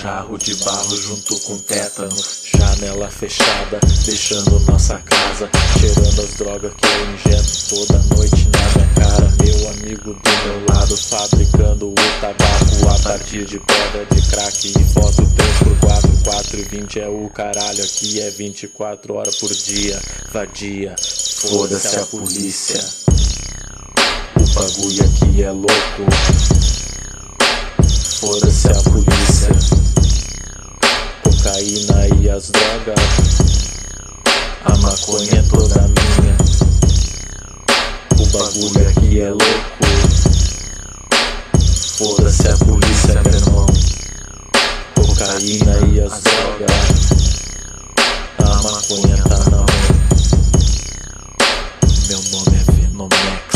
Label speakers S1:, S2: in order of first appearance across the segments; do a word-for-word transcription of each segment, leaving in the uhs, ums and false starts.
S1: Carro de barro junto com tétano, janela fechada, deixando nossa casa cheirando as drogas que eu injeto toda noite na minha cara. Meu amigo do meu lado fabricando o tabaco a partir de pedra de crack e foto três por quatro, quatro e vinte é o caralho. Aqui é vinte e quatro horas por dia, vadia, foda-se a polícia. O bagulho aqui é louco, foda-se a polícia. Cocaína e as drogas, a maconha é toda minha. O bagulho aqui é louco, foda-se a polícia, meu irmão. Cocaína e as drogas, a maconha tá na mão. Meu nome é Venomex,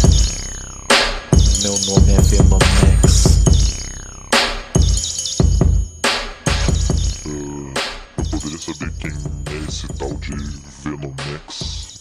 S1: meu nome é Venomex.
S2: Uh, eu poderia saber quem é esse tal de Venomex?